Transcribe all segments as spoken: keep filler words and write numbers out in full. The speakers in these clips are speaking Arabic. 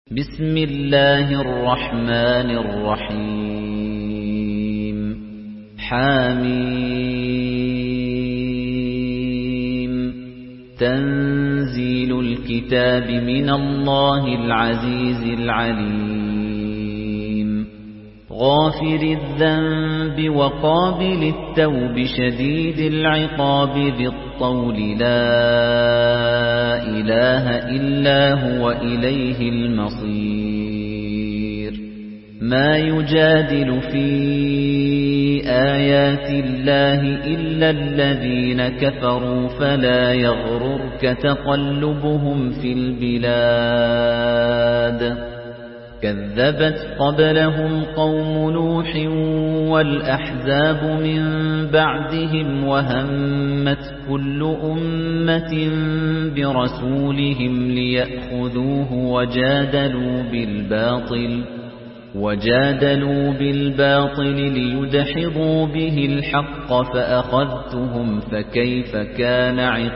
بسم الله الرحمن الرحيم حميم تنزيل الكتاب من الله العزيز العليم غافر الذنب وقابل التوب شديد العقاب ذي الطول لا إله إلا هو إليه المصير ما يجادل في آيات الله إلا الذين كفروا فلا يغررك تقلبهم في البلاد كذبت قبلهم قوم نوح والأحزاب من بعدهم وهمت كل أمة برسولهم ليأخذوه وجادلوا بالباطل وجادلوا بالباطل ليدحضوا به الحق فأخذتهم فكيف كان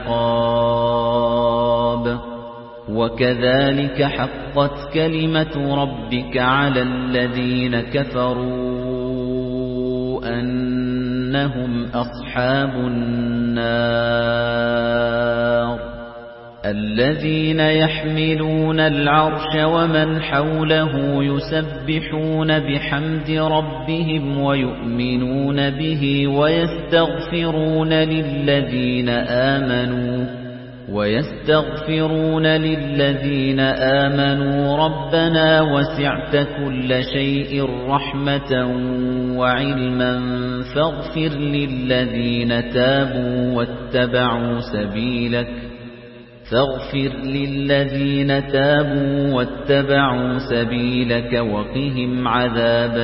عقاب وكذلك حقت كلمة ربك على الذين كفروا أنهم أصحاب النار الذين يحملون العرش ومن حوله يسبحون بحمد ربهم ويؤمنون به ويستغفرون للذين آمنوا ويستغفرون للذين آمنوا ربنا وسعت كل شيء رحمة وعلما فاغفر للذين تابوا واتبعوا سبيلك فاغفر للذين تابوا واتبعوا سبيلك وقهم عذاب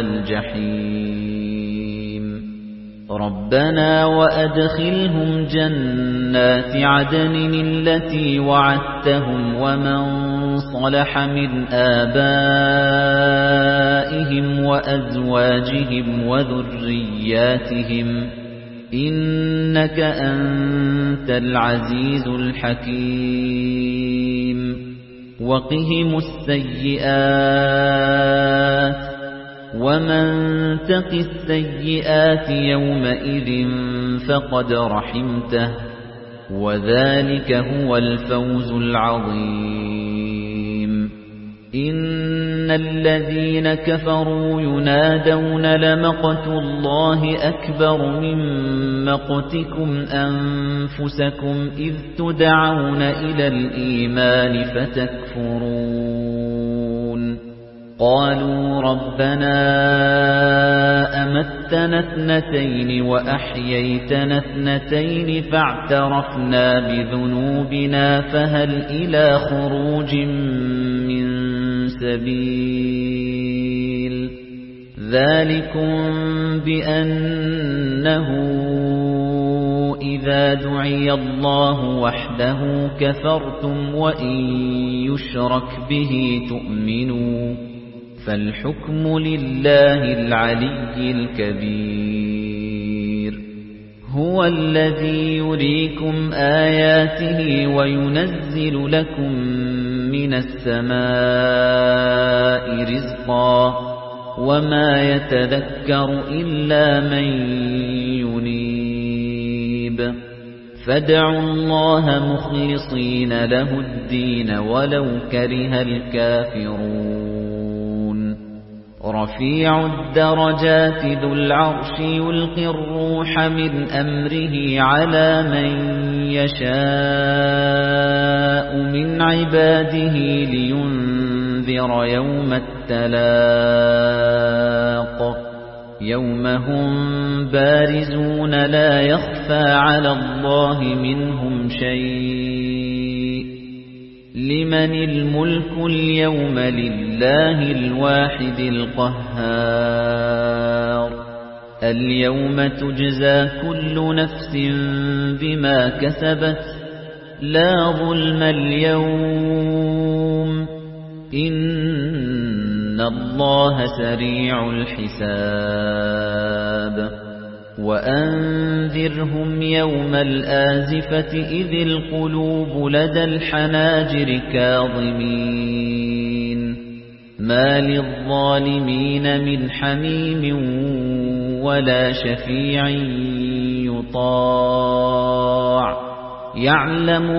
الجحيم ربنا وأدخلهم جنات عدن التي وعدتهم ومن صلح من آبائهم وأزواجهم وذرياتهم إنك أنت العزيز الحكيم وقهم السيئات ومن تق السيئات يومئذ فقد رحمته وذلك هو الفوز العظيم إن الذين كفروا ينادون لمقت الله أكبر من مقتكم أنفسكم إذ تدعون إلى الإيمان فتكفرون قالوا ربنا أمتنا اثنتين وأحييتنا اثنتين فاعترفنا بذنوبنا فهل إلى خروج من سبيل ذلكم بأنه إذا دعي الله وحده كفرتم وإن يشرك به تؤمنوا فالحكم لله العلي الكبير هو الذي يريكم آياته وينزل لكم من السماء رزقا وما يتذكر إلا من ينيب فادعوا الله مخلصين له الدين ولو كره الكافرون رفيع الدرجات ذو العرش يلقي الروح من أمره على من يشاء من عباده لينذر يوم التلاق يوم هم بارزون لا يخفى على الله منهم شيء لمن الملك اليوم لله الواحد القهار اليوم تجزى كل نفس بما كسبت لا ظلم اليوم إن الله سريع الحساب وأنذرهم يوم الآزفة إذ القلوب لدى الحناجر كاظمين مَا لِلظَّالِمِينَ مِنْ حَمِيمٍ وَلَا شَفِيعٍ يُطَاعُ يَعْلَمُ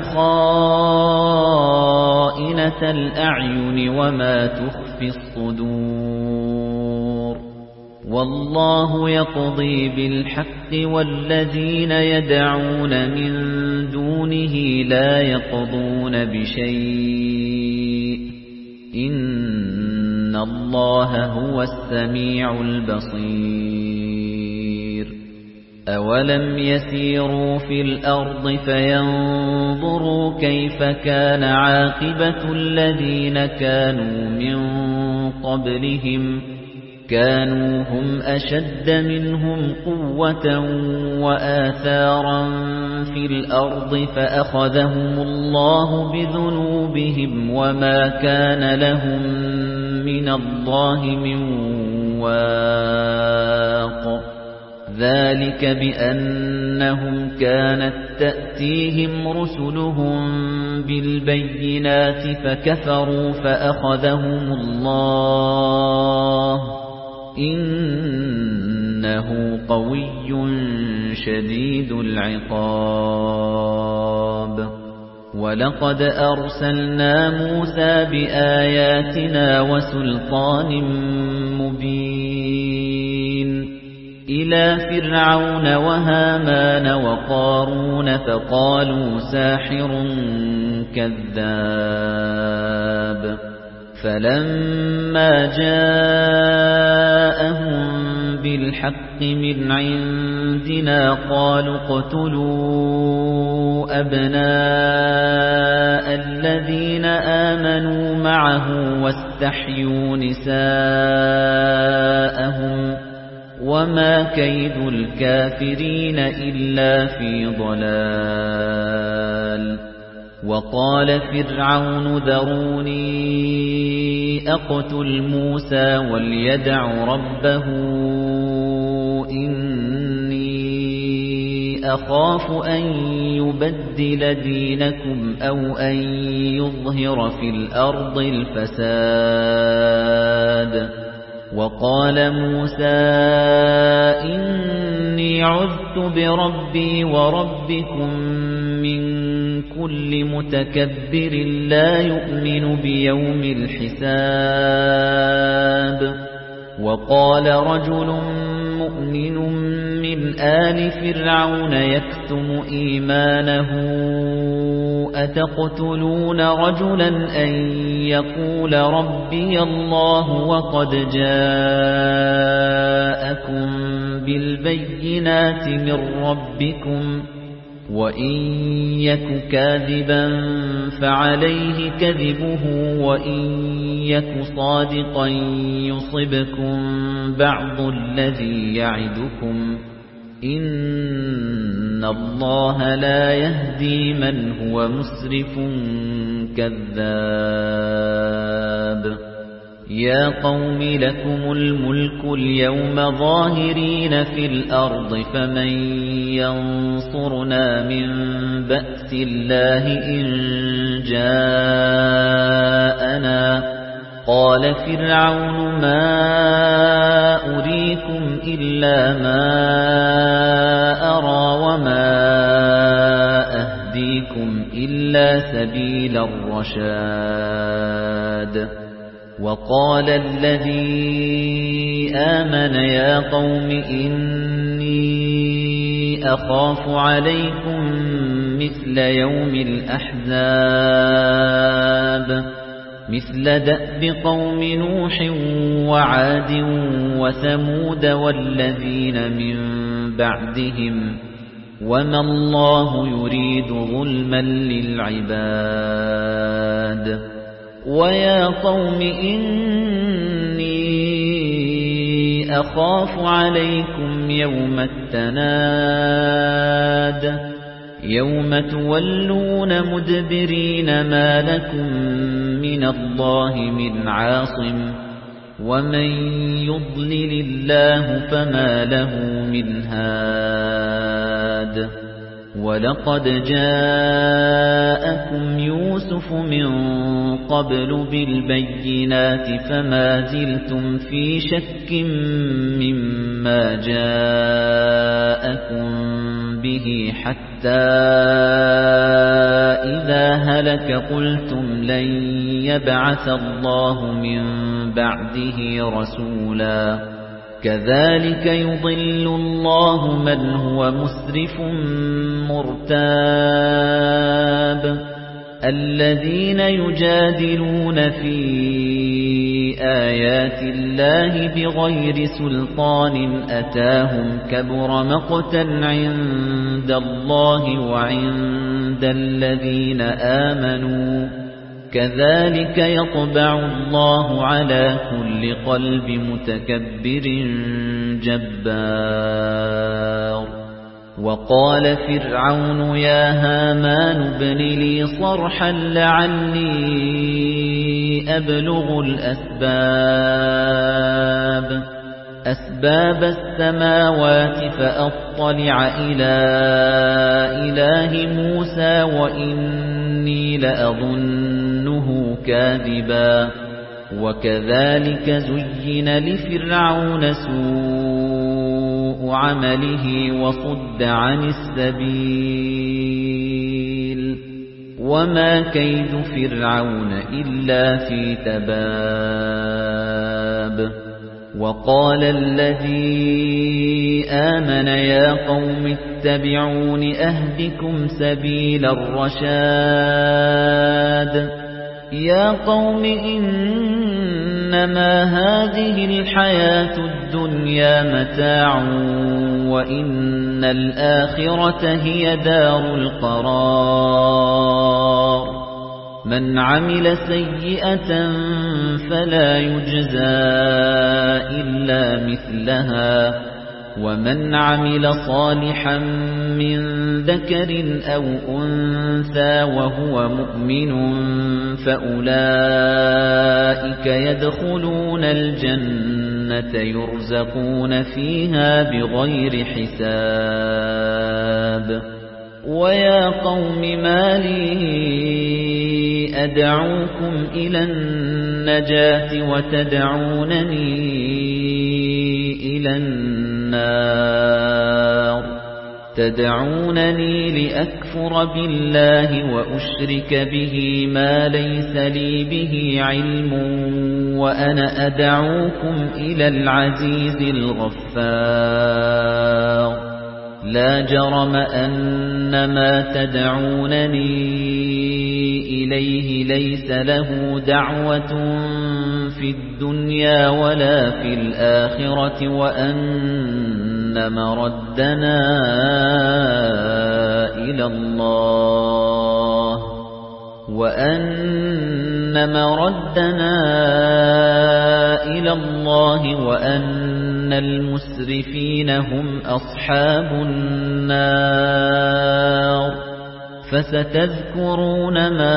خَائِنَةَ الْأَعْيُنِ وَمَا تُخْفِي الصُّدُورُ وَاللَّهُ يَقْضِي بِالْحَقِّ وَالَّذِينَ يَدْعُونَ مِن دُونِهِ لَا يَقْضُونَ بِشَيْءٍ إِنَّ اللَّهَ هُوَ السَّمِيعُ الْبَصِيرُ أَوَلَمْ يَسِيرُوا فِي الْأَرْضِ فَيَنظُرُوا كَيْفَ كَانَ عَاقِبَةُ الَّذِينَ كَانُوا مِن قَبْلِهِمْ كَانُوا هُمْ أَشَدَّ مِنْهُمْ قُوَّةً وَآثَارًا فِي الْأَرْضِ فَأَخَذَهُمُ اللَّهُ بِذُنُوبِهِمْ وَمَا كَانَ لَهُم مِّنَ اللَّهِ مِن وَاقٍ ذَلِكَ بِأَنَّهُمْ كَانَتْ تَأْتِيهِمْ رُسُلُهُم بِالْبَيِّنَاتِ فَكَفَرُوا فَأَخَذَهُمُ اللَّهُ إِنَّهُ قَوِيٌّ شَدِيدُ الْعِقَابِ وَلَقَدْ أَرْسَلْنَا مُوسَى بِآيَاتِنَا وَسُلْطَانٍ مُبِينٍ إِلَى فِرْعَوْنَ وَهَامَانَ وَقَارُونَ فَقَالُوا سَاحِرٌ كَذَّابٌ فَلَمَّا جَاءَهُم بِالْحَقِّ مِنْ عِندِنَا قَالُوا اقْتُلُوا أَبْنَاءَ الَّذِينَ آمَنُوا مَعَهُ وَاسْتَحْيُوا نِسَاءَهُمْ وَمَا كَيْدُ الْكَافِرِينَ إِلَّا فِي ضَلَالٍ وَقَالَ فِرْعَوْنُ ذَرُونِي أَقْتُلْ مُوسَى وَلْيَدْعُ رَبَّهُ إِنِّي أَخَافُ أَن يُبَدِّلَ دِينَكُمْ أَوْ أَن يُظْهِرَ فِي الْأَرْضِ الْفَسَادَ وَقَالَ مُوسَى إِنِّي عُذْتُ بِرَبِّي وَرَبِّكُمْ مِنْ كُلِّ مُتَكَبِّرٍ لَا يُؤْمِنُ بِيَوْمِ الْحِسَابِ وَقَالَ رَجُلٌ مُؤْمِنٌ مِنْ آلِ فِرْعَوْنَ يَكْتُمُ إِيمَانَهُ أَتَقْتُلُونَ رَجُلًا أَن يَقُولَ رَبِّيَ اللَّهُ وَقَدْ جَاءَكُم بِالْبَيِّنَاتِ مِن رَّبِّكُمْ وَإِن يَكُ كَاذِبًا فَعَلَيْهِ كَذِبُهُ وَإِن يَكُ صَادِقًا يُصِبْكُم بَعْضُ الَّذِي يَعِدُكُمْ إِنَّ اللَّهَ لَا يَهْدِي مَنْ هُوَ مُسْرِفٌ كَذَّابٌ يَا قَوْمِ لَكُمُ الْمُلْكُ الْيَوْمَ ظَاهِرِينَ فِي الْأَرْضِ فَمَن يَنصُرُنَا مِن بَأْسِ اللَّهِ إِن جَاءَنَا قَالَ فِرْعَوْنُ مَا أُرِيكُمْ إِلَّا مَا أَرَى وَمَا أَهْدِيكُمْ إِلَّا سَبِيلَ الرَّشَادِ وَقَالَ الَّذِي آمَنَ يَا قَوْمِ إِنِّي أَخَافُ عَلَيْكُمْ مِثْلَ يَوْمِ الْأَحْزَابِ مِثْلَ دَأْبِ قَوْمِ نُوحٍ وَعَادٍ وَثَمُودَ وَالَّذِينَ مِن بَعْدِهِمْ وَمَا اللَّهُ يُرِيدُ ظُلْمًا لِلْعِبَادِ وَيَا قَوْمِ إِنِّي أَخَافُ عَلَيْكُمْ يَوْمَ التَّنَادِ يَوْمَ تُوَلُّونَ مُدْبِرِينَ مَا لَكُمْ مِنَ اللَّهِ مِنْ عَاصِمٍ وَمَن يُضْلِلِ اللَّهُ فَمَا لَهُ مِنْ هَادٍ وَلَقَدْ جَاءَكُمْ يُوسُفُ مِنْ قَبْلُ بِالْبَيِّنَاتِ فَمَا زِلْتُمْ فِي شَكٍّ مِّمَّا جَاءَكُمْ بِهِ حَتَّى إِذَا هَلَكَ قُلْتُمْ لَنْ يَبْعَثَ اللَّهُ مِنْ بَعْدِهِ رَسُولًا كَذَلِكَ يُضِلُّ اللَّهُ مَنْ هُوَ مُسْرِفٌ مُرْتَابٌ الَّذِينَ يُجَادِلُونَ فِي آيَاتِ اللَّهِ بِغَيْرِ سُلْطَانٍ أَتَاهُمْ كَبُرَ مَقْتًا عِندَ اللَّهِ وَعِندَ الَّذِينَ آمَنُوا كَذَلِكَ يَطْبَعُ اللَّهُ عَلَى كُلِّ قَلْبِ مُتَكَبِّرٍ جَبَّارٍ وَقَالَ فِرْعَوْنُ يَا هَامَانُ ابْنِ لِي صَرْحًا لَعَلِّي أَبْلُغُ الْأَسْبَابَ أَسْبَابَ السَّمَاوَاتِ فَأَطَّلِعَ إِلَى إِلَٰهِ مُوسَى وَإِنِّي لَأَظُنُّهُ كَاذِبًا وَكَذَلِكَ زُيِّنَ لِفِرْعَوْنَ سُوءُ عَمَلِهِ وَصُدَّ عَنِ السَّبِيلِ وَمَا كَيْدُ فِرْعَوْنَ إِلَّا فِي تَبَابٍ وَقَالَ الَّذِي آمَنَ يَا قَوْمِ اتَّبِعُونِ أَهْدِكُمْ سَبِيلَ الرَّشَادِ يَا قَوْمِ إِنَّمَا هَذِهِ الْحَيَاةُ الدُّنْيَا مَتَاعٌ وَإِنَّ الْآخِرَةَ هِيَ دَارُ الْقَرَارِ مَنْ عَمِلَ سَيِّئَةً فَلَا يُجْزَى إِلَّا مِثْلَهَا وَمَنْ عَمِلَ صَالِحًا مِنْ ذَكَرٍ أَوْ أُنْثَى وَهُوَ مُؤْمِنٌ فَأُولَئِكَ يَدْخُلُونَ الْجَنَّةَ يُرْزَقُونَ فِيهَا بِغَيْرِ حِسَابٍ وَيَا قَوْمِ مَا لِي أَدْعُوكُمْ إِلَى النَّجَاةِ وَتَدْعُونَنِي إِلَى النَّارِ تَدْعُونَنِي لِأَكْفُرَ بِاللَّهِ وَأُشْرِكَ بِهِ مَا لَيْسَ لِي بِهِ عِلْمٌ وَأَنَا أَدْعُوكُمْ إِلَى الْعَزِيزِ الْغَفَّارِ لا جرم أن ما تدعونني إليه ليس له دعوة في الدنيا ولا في الآخرة وأن مردنا إلى الله وأن مردنا إلى الله وأن المسرفين هم أصحاب النار فستذكرون ما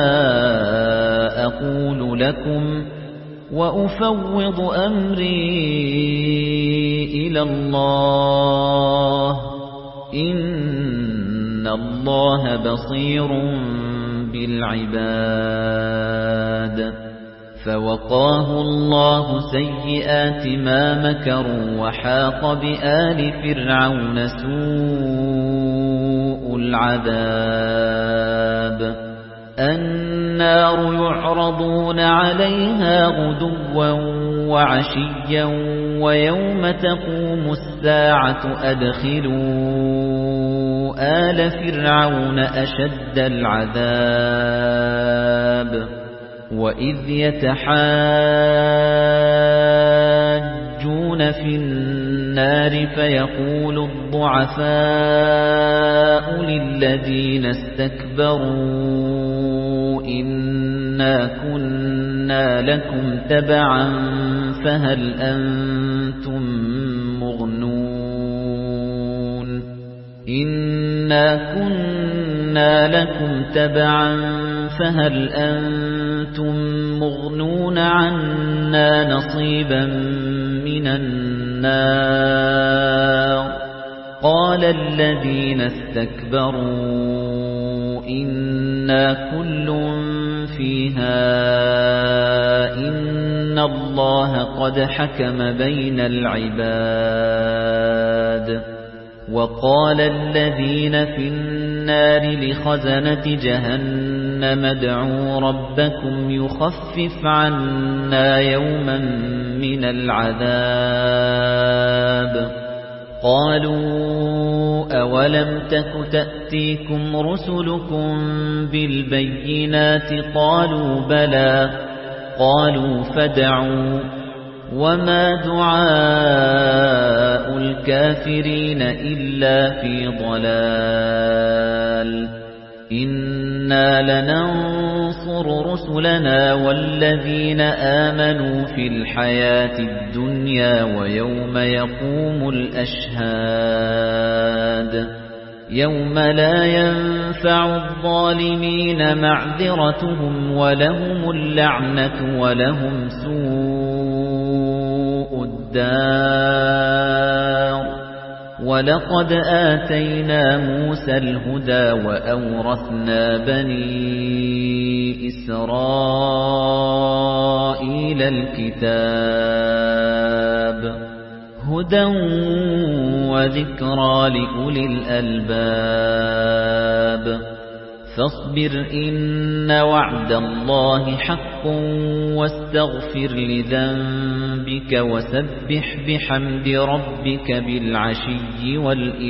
أقول لكم وأفوض أمري إلى الله إن الله بصير بالعباد فوقاه الله سيئات ما مكروا وحاق بآل فرعون سوء العذاب النار يعرضون عليها غدوا وعشيا ويوم تقوم الساعة أدخلوا آل فرعون أشد العذاب وَإِذْ يَتَحَاجُّونَ فِي النَّارِ فَيَقُولُ الضُّعَفَاءُ لِلَّذِينَ اسْتَكْبَرُوا إِنَّا كُنَّا لَكُمْ تَبَعًا فَهَلْ أَنْتُمْ مُغْنُونَ إِنَّا كُنَّا لَكُمْ تَبَعًا فَهَلْ أَنْتُمْ مُغْنُونَ عَنَّا نَصِيبًا مِنَ النَّارِ قال الذين استكبروا إنا كل فيها إن الله قد حكم بين العباد وقال الذين في النار لخزنة جهنم ادعوا ربكم يخفف عنا يوما من العذاب قالوا أولم تك تأتيكم رسلكم بالبينات قالوا بلى قالوا فادعوا وما دعاء الكافرين إلا في ضلال إنا لننصر رسلنا والذين آمنوا في الحياة الدنيا ويوم يقوم الأشهاد يوم لا ينفع الظالمين معذرتهم ولهم اللعنة ولهم سوء الدار وَلَقَدْ آتَيْنَا مُوسَى الْهُدَى وَأَوْرَثْنَا بَنِي إِسْرَائِيلَ الْكِتَابَ هُدًى وَذِكْرَى لِأُولِي الْأَلْبَابِ فاصبر إن وعد الله حق واستغفر لذنبك وسبح بحمد ربك بالعشي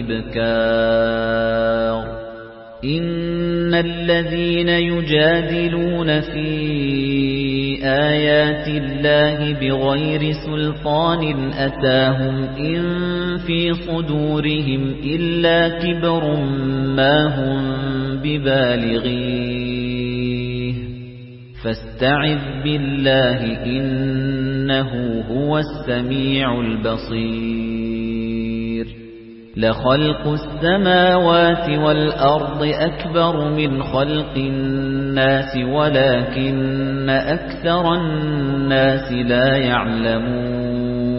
والإبكار إن الذين يجادلون في آيات الله بغير سلطان أتاهم إن في صدورهم إلا كبر ما هم ببالغيه فاستعذ بالله إنه هو السميع البصير لخلق السماوات والأرض أكبر من خلق الناس ولكن أكثر الناس لا يعلمون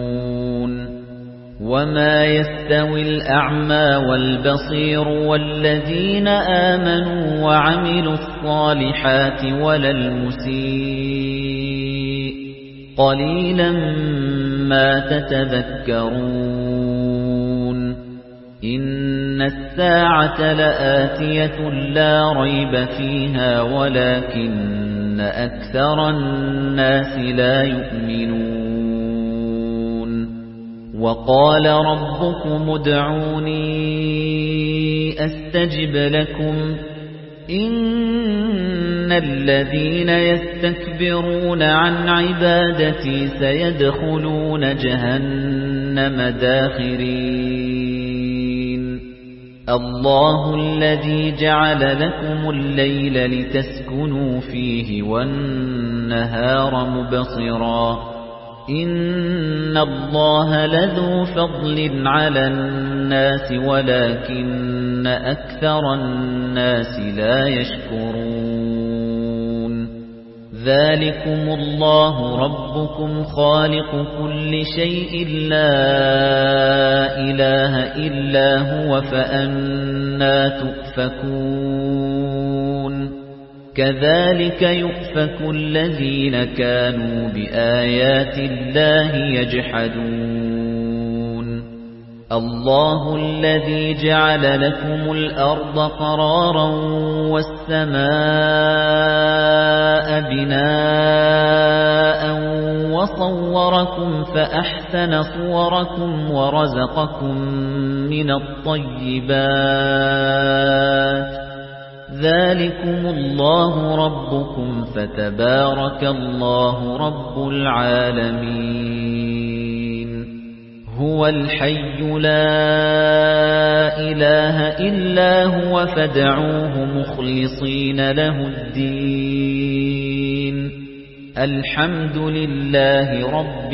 وما يستوي الأعمى والبصير والذين آمنوا وعملوا الصالحات ولا المسيء قليلا ما تتذكرون إن الساعة لآتية لا ريب فيها ولكن أكثر الناس لا يؤمنون وقال ربكم ادعوني أستجب لكم إن الذين يستكبرون عن عبادتي سيدخلون جهنم داخرين الله الذي جعل لكم الليل لتسكنوا فيه والنهار مبصرا إن الله لذو فضل على الناس ولكن أكثر الناس لا يشكرون ذلكم الله ربكم خالق كل شيء لا إله إلا هو فأنى تؤفكون كذلك يؤفك الذين كانوا بآيات الله يجحدون الله الذي جعل لكم الأرض قرارا والسماء بناء وصوركم فأحسن صوركم ورزقكم من الطيبات ذلكم الله ربكم فتبارك الله رب العالمين هو الحي لا إله إلا هو فادعوه مخلصين له الدين الحمد لله رب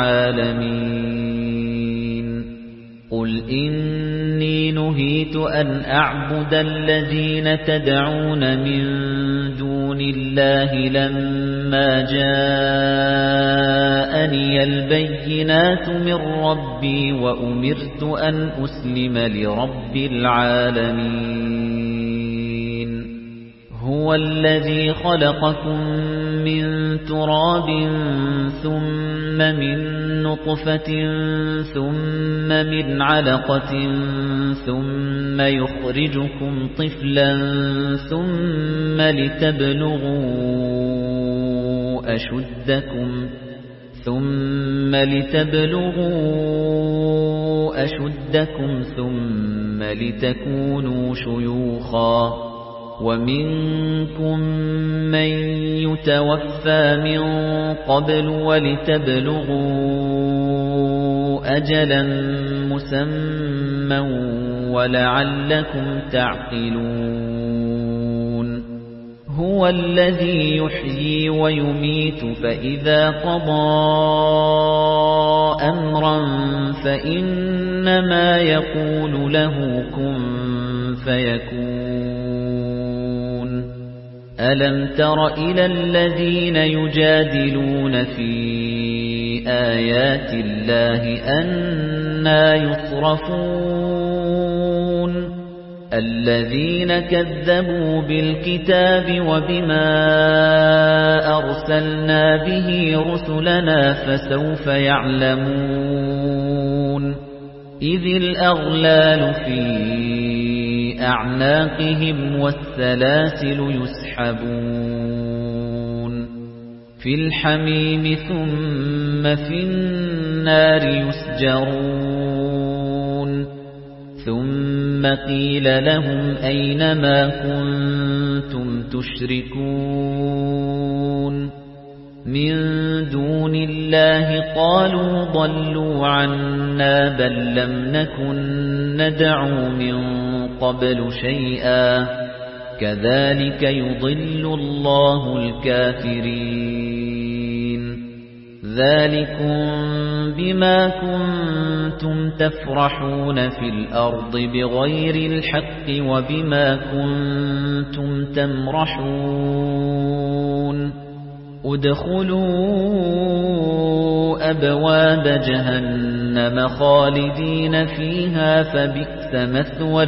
العالمين قل إني نهيت أن أعبد الذين تدعون من دون دُونِ اللَّهِ لَمَّا جَاءَنِيَ الْبَيِّنَاتُ مِنْ رَبِّي وَأُمِرْتُ أَنْ أُسْلِمَ لِرَبِّ الْعَالَمِينَ هُوَ الَّذِي خَلَقَكُم مِّن تُرَابٍ ثُمَّ مِن نُّطْفَةٍ ثُمَّ مِنْ عَلَقَةٍ ثُمَّ يُخْرِجُكُمْ طِفْلًا ثُمَّ لِتَبْلُغُوا أَشُدَّكُمْ ثُمَّ لِتَبْلُغُوا أَشُدَّكُمْ ثُمَّ لِتَكُونُوا شُيُوخًا وَمِنكُم مَّن يُتَوَفَّى مِن قَبْلُ وَلِتَبْلُغُوا أَجَلًا مُّسَمًّى وَلَعَلَّكُمْ تَعْقِلُونَ هُوَ الَّذِي يُحْيِي وَيُمِيتُ فَإِذَا قَضَىٰ أَمْرًا فَإِنَّمَا يَقُولُ لَهُ كُن فَيَكُونُ أَلَمْ تَرَ إِلَى الَّذِينَ يُجَادِلُونَ فِي آيَاتِ اللَّهِ أَنَّىٰ يُصْرَفُونَ الَّذِينَ كَذَّبُوا بِالْكِتَابِ وَبِمَا أَرْسَلْنَا بِهِ رُسُلَنَا فَسَوْفَ يَعْلَمُونَ إِذِ الْأَغْلَالُ فِي أَعْنَاقِهِمْ وَالسَّلَاسِلُ يُسْحَبُونَ فِي الْحَمِيمِ ثُمَّ فِي النَّارِ يُسْجَرُونَ ثُمَّ قِيلَ لَهُمْ أَيْنَ مَا كُنتُمْ تُشْرِكُونَ مِن دُونِ اللَّهِ قَالُوا ضَلُّوا عَنَّا بَل لَّمْ نَكُن نَّدْعُو مِن قَبْلُ شَيْئًا كَذَلِكَ يُضِلُّ اللَّهُ الْكَافِرِينَ ذَلِكُمْ بِمَا كُنتُمْ تَفْرَحُونَ فِي الْأَرْضِ بِغَيْرِ الْحَقِّ وَبِمَا كُنتُمْ تَمْرَحُونَ ادْخُلُوا أَبْوَابَ جَهَنَّمَ خَالِدِينَ فِيهَا فَبِئْسَ مَثْوَى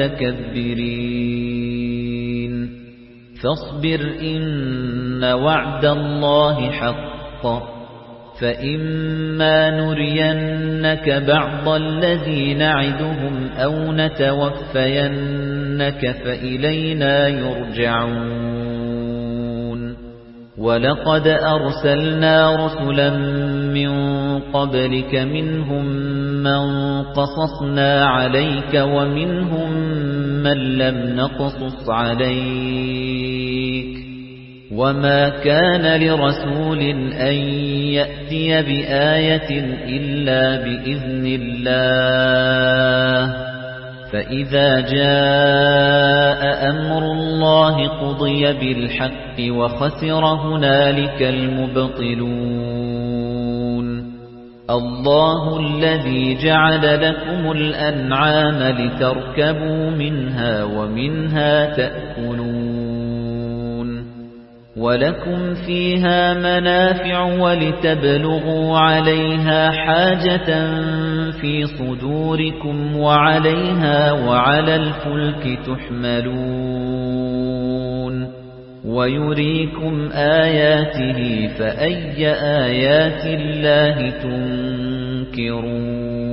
الْمُتَكَبِّرِينَ فَاصْبِرْ إِنَّ وَعْدَ اللَّهِ حَقٌّ فَإِمَّا نُرِيَنَّكَ بَعْضَ الَّذِي نَعِدُهُمْ أَوْ نَتَوَفَّيَنَّكَ فَإِلَيْنَا يُرْجَعُونَ وَلَقَدْ أَرْسَلْنَا رُسُلًا مِّن قَبْلِكَ مِنْهُم مَّن قَصَصْنَا عَلَيْكَ وَمِنْهُم مَّن لَّمْ نَقْصُصْ عَلَيْكَ وَمَا كَانَ لِرَسُولٍ أَن يَأْتِيَ بِآيَةٍ إِلَّا بِإِذْنِ اللَّهِ فَإِذَا جَاءَ أَمْرُ اللَّهِ قُضِيَ بِالْحَقِّ وَخَسِرَ هُنَالِكَ الْمُبْطِلُونَ اللَّهُ الَّذِي جَعَلَ لَكُمُ الْأَنْعَامَ لِتَرْكَبُوا مِنْهَا وَمِنْهَا تَأْكُلُونَ وَلَكُمْ فِيهَا مَنَافِعُ وَلِتَبْلُغُوا عَلَيْهَا حَاجَةً فِي صُدُورِكُمْ وَعَلَيْهَا وَعَلَى الْفُلْكِ تُحْمَلُونَ وَيُرِيكُمْ آيَاتِهِ فَأَيَّ آيَاتِ اللَّهِ تُنكِرُونَ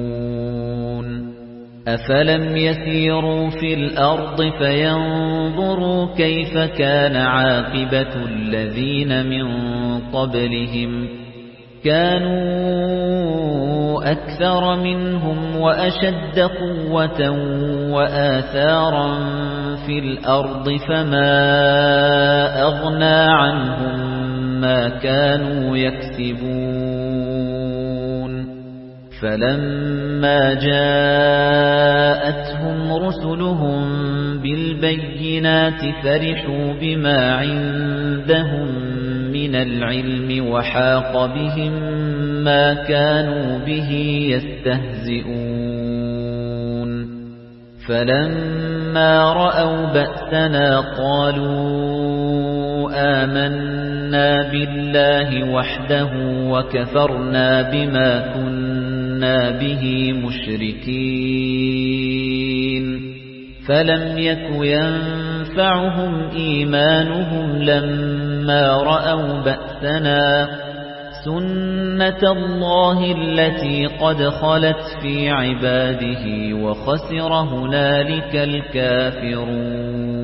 أَفَلَمْ يَسِيرُوا فِي الْأَرْضِ فَيَنظُرُوا كَيْفَ كَانَ عَاقِبَةُ الَّذِينَ مِن قَبْلِهِمْ كَانُوا أَكْثَرَ مِنْهُمْ وَأَشَدَّ قُوَّةً وَآثَارًا فِي الْأَرْضِ فَمَا أَغْنَى عَنْهُمْ مَا كَانُوا يَكْسِبُونَ فَلَمَّا جَاءَتْهُمْ رُسُلُهُم بِالْبَيِّنَاتِ فَرِحُوا بِمَا عِندَهُم مِّنَ الْعِلْمِ وَحَاقَ بِهِم مَّا كَانُوا بِهِ يَسْتَهْزِئُونَ فَلَمَّا فَلَمَّا رَأَوْا بَأْسَنَا قَالُوا آمَنَّا بِاللَّهِ وَحْدَهُ وَكَفَرْنَا بِمَا كُنَّا بِهِ مُشْرِكِينَ فَلَمْ يَكُ يَنفَعُهُمْ إِيمَانُهُمْ لَمَّا رَأَوْا بَأْسَنَا سُنَّةَ اللَّهِ الَّتِي قَدْ خَلَتْ فِي عِبَادِهِ وَخَسِرَ هُنَالِكَ الْكَافِرُونَ